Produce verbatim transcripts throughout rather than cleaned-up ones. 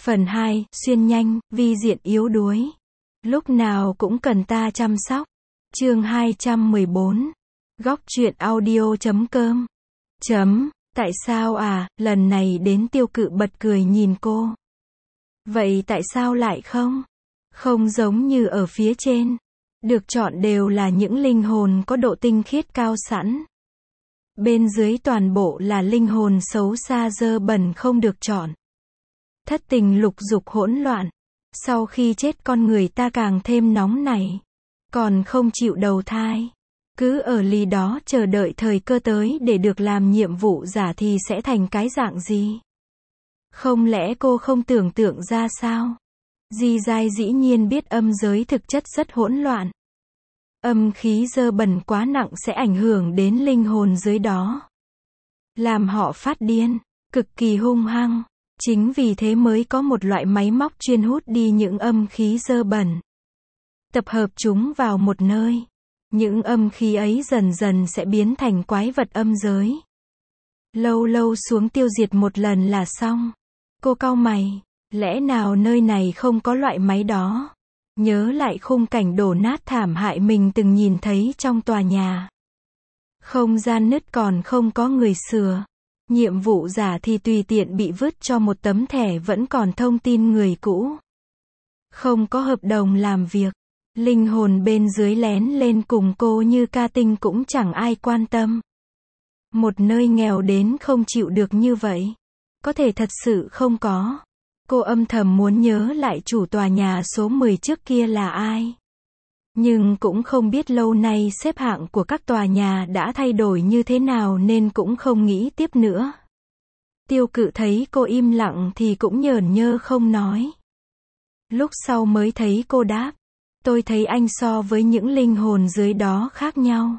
Phần hai, xuyên nhanh, vi diện yếu đuối. Lúc nào cũng cần ta chăm sóc. Chương hai trăm mười bốn. Góc truyện audio chấm com. Chấm, tại sao à, lần này đến Tiêu Cự bật cười nhìn cô. Vậy tại sao lại không? Không giống như ở phía trên. Được chọn đều là những linh hồn có độ tinh khiết cao sẵn. Bên dưới toàn bộ là linh hồn xấu xa dơ bẩn không được chọn. Thất tình lục dục hỗn loạn. Sau khi chết con người ta càng thêm nóng nảy. Còn không chịu đầu thai. Cứ ở lì đó chờ đợi thời cơ tới để được làm nhiệm vụ giả thì sẽ thành cái dạng gì? Không lẽ cô không tưởng tượng ra sao? Di Giai dĩ nhiên biết âm giới thực chất rất hỗn loạn. Âm khí dơ bẩn quá nặng sẽ ảnh hưởng đến linh hồn dưới đó. Làm họ phát điên, cực kỳ hung hăng. Chính vì thế mới có một loại máy móc chuyên hút đi những âm khí dơ bẩn. Tập hợp chúng vào một nơi. Những âm khí ấy dần dần sẽ biến thành quái vật âm giới. Lâu lâu xuống tiêu diệt một lần là xong. Cô cau mày, lẽ nào nơi này không có loại máy đó? Nhớ lại khung cảnh đổ nát thảm hại mình từng nhìn thấy trong tòa nhà. Không gian nứt còn không có người sửa. Nhiệm vụ giả thì tùy tiện bị vứt cho một tấm thẻ vẫn còn thông tin người cũ. Không có hợp đồng làm việc. Linh hồn bên dưới lén lên cùng cô như ca tinh cũng chẳng ai quan tâm. Một nơi nghèo đến không chịu được như vậy. Có thể thật sự không có. Cô âm thầm muốn nhớ lại chủ tòa nhà số mười trước kia là ai. Nhưng cũng không biết lâu nay xếp hạng của các tòa nhà đã thay đổi như thế nào nên cũng không nghĩ tiếp nữa. Tiêu Cự thấy cô im lặng thì cũng nhởn nhơ không nói. Lúc sau mới thấy cô đáp. Tôi thấy anh so với những linh hồn dưới đó khác nhau.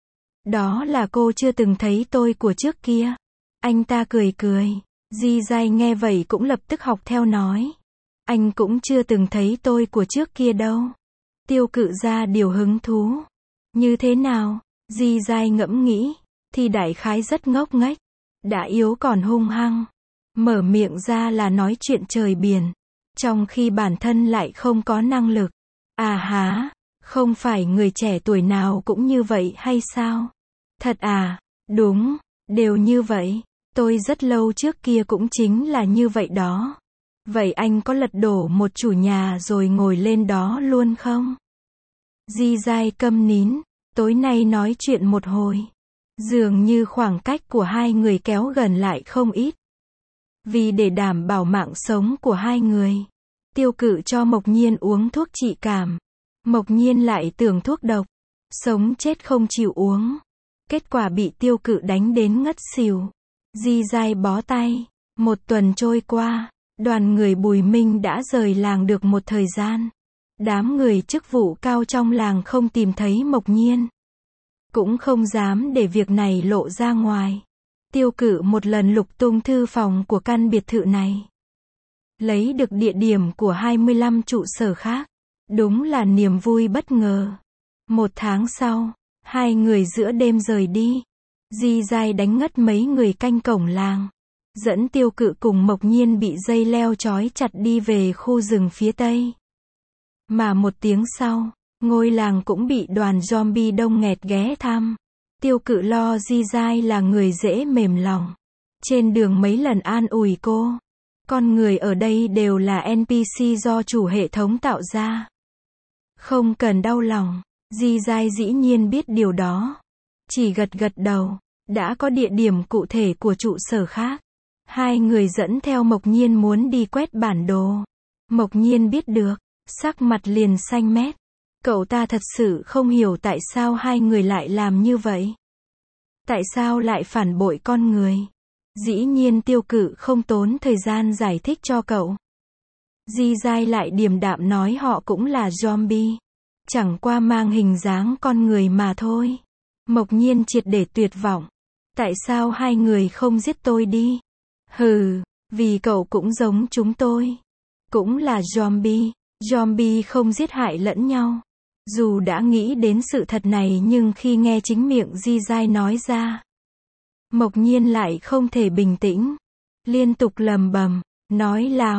Đó là cô chưa từng thấy tôi của trước kia. Anh ta cười cười. Di Giai nghe vậy cũng lập tức học theo nói. Anh cũng chưa từng thấy tôi của trước kia đâu. Tiêu Cự ra điều hứng thú. Như thế nào? Di Giai ngẫm nghĩ. Thì đại khái rất ngốc nghếch. Đã yếu còn hung hăng. Mở miệng ra là nói chuyện trời biển. Trong khi bản thân lại không có năng lực. À há, không phải người trẻ tuổi nào cũng như vậy hay sao? Thật à? Đúng, đều như vậy. Tôi rất lâu trước kia cũng chính là như vậy đó. Vậy anh có lật đổ một chủ nhà rồi ngồi lên đó luôn không? Di Giai câm nín, tối nay nói chuyện một hồi. Dường như khoảng cách của hai người kéo gần lại không ít. Vì để đảm bảo mạng sống của hai người, Tiêu Cự cho Mộc Nhiên uống thuốc trị cảm. Mộc Nhiên lại tưởng thuốc độc. Sống chết không chịu uống. Kết quả bị Tiêu Cự đánh đến ngất xỉu. Di Giai bó tay. Một tuần trôi qua, đoàn người Bùi Minh đã rời làng được một thời gian. Đám người chức vụ cao trong làng không tìm thấy Mộc Nhiên. Cũng không dám để việc này lộ ra ngoài. Tiêu Cự một lần lục tung thư phòng của căn biệt thự này. Lấy được địa điểm của hai mươi lăm trụ sở khác. Đúng là niềm vui bất ngờ. Một tháng sau, hai người giữa đêm rời đi. Di Giai đánh ngất mấy người canh cổng làng. Dẫn Tiêu Cự cùng Mộc Nhiên bị dây leo trói chặt đi về khu rừng phía tây. Mà một tiếng sau, ngôi làng cũng bị đoàn zombie đông nghẹt ghé thăm. Tiêu Cự lo Di Giai là người dễ mềm lòng. Trên đường mấy lần an ủi cô. Con người ở đây đều là en pê xê do chủ hệ thống tạo ra. Không cần đau lòng. Di Giai dĩ nhiên biết điều đó. Chỉ gật gật đầu. Đã có địa điểm cụ thể của trụ sở khác. Hai người dẫn theo Mộc Nhiên muốn đi quét bản đồ. Mộc Nhiên biết được. Sắc mặt liền xanh mét. Cậu ta thật sự không hiểu tại sao hai người lại làm như vậy. Tại sao lại phản bội con người. Dĩ nhiên Tiêu Cự không tốn thời gian giải thích cho cậu. Di Giai lại điềm đạm nói họ cũng là zombie. Chẳng qua mang hình dáng con người mà thôi. Mộc Nhiên triệt để tuyệt vọng. Tại sao hai người không giết tôi đi? Hừ, vì cậu cũng giống chúng tôi. Cũng là zombie. Zombie không giết hại lẫn nhau. Dù đã nghĩ đến sự thật này nhưng khi nghe chính miệng Di Giai nói ra, Mộc Nhiên lại không thể bình tĩnh. Liên tục lầm bầm, nói láo.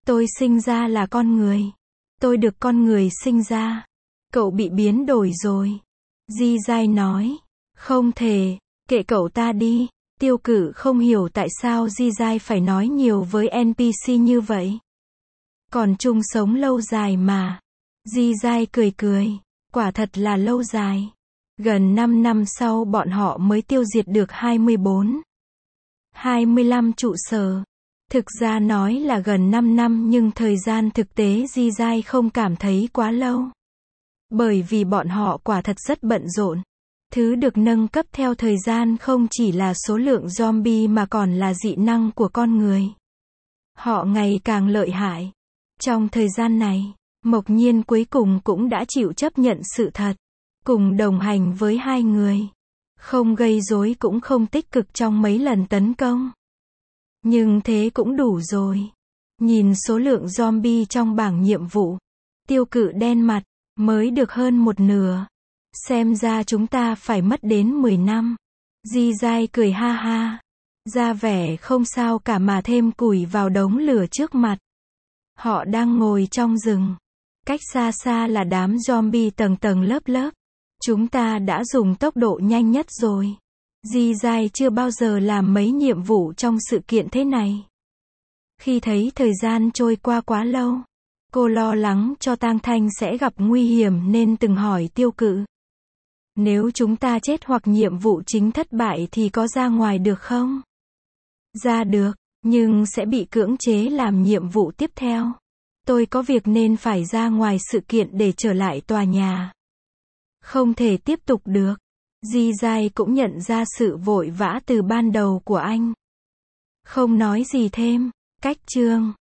Tôi sinh ra là con người. Tôi được con người sinh ra. Cậu bị biến đổi rồi. Di Dai nói. Không thể, kệ cậu ta đi. Tiêu Cự không hiểu tại sao Di Dai phải nói nhiều với en pê xê như vậy. Còn chung sống lâu dài mà. Di Dai cười cười. Quả thật là lâu dài. Gần năm năm sau bọn họ mới tiêu diệt được hai mươi bốn, hai mươi lăm trụ sở. Thực ra nói là gần năm năm nhưng thời gian thực tế Di Dai không cảm thấy quá lâu. Bởi vì bọn họ quả thật rất bận rộn. Thứ được nâng cấp theo thời gian không chỉ là số lượng zombie mà còn là dị năng của con người. Họ ngày càng lợi hại. Trong thời gian này, Mộc Nhiên cuối cùng cũng đã chịu chấp nhận sự thật. Cùng đồng hành với hai người. Không gây rối cũng không tích cực trong mấy lần tấn công. Nhưng thế cũng đủ rồi. Nhìn số lượng zombie trong bảng nhiệm vụ. Tiêu Cự đen mặt, mới được hơn một nửa. Xem ra chúng ta phải mất đến mười năm. Di Dai cười ha ha. Ra vẻ không sao cả mà thêm củi vào đống lửa trước mặt. Họ đang ngồi trong rừng. Cách xa xa là đám zombie tầng tầng lớp lớp. Chúng ta đã dùng tốc độ nhanh nhất rồi. Di Dai chưa bao giờ làm mấy nhiệm vụ trong sự kiện thế này. Khi thấy thời gian trôi qua quá lâu, cô lo lắng cho Tang Thanh sẽ gặp nguy hiểm nên từng hỏi Tiêu Cự. Nếu chúng ta chết hoặc nhiệm vụ chính thất bại thì có ra ngoài được không? Ra được, nhưng sẽ bị cưỡng chế làm nhiệm vụ tiếp theo. Tôi có việc nên phải ra ngoài sự kiện để trở lại tòa nhà. Không thể tiếp tục được. Di Dai cũng nhận ra sự vội vã từ ban đầu của anh. Không nói gì thêm. Cách chương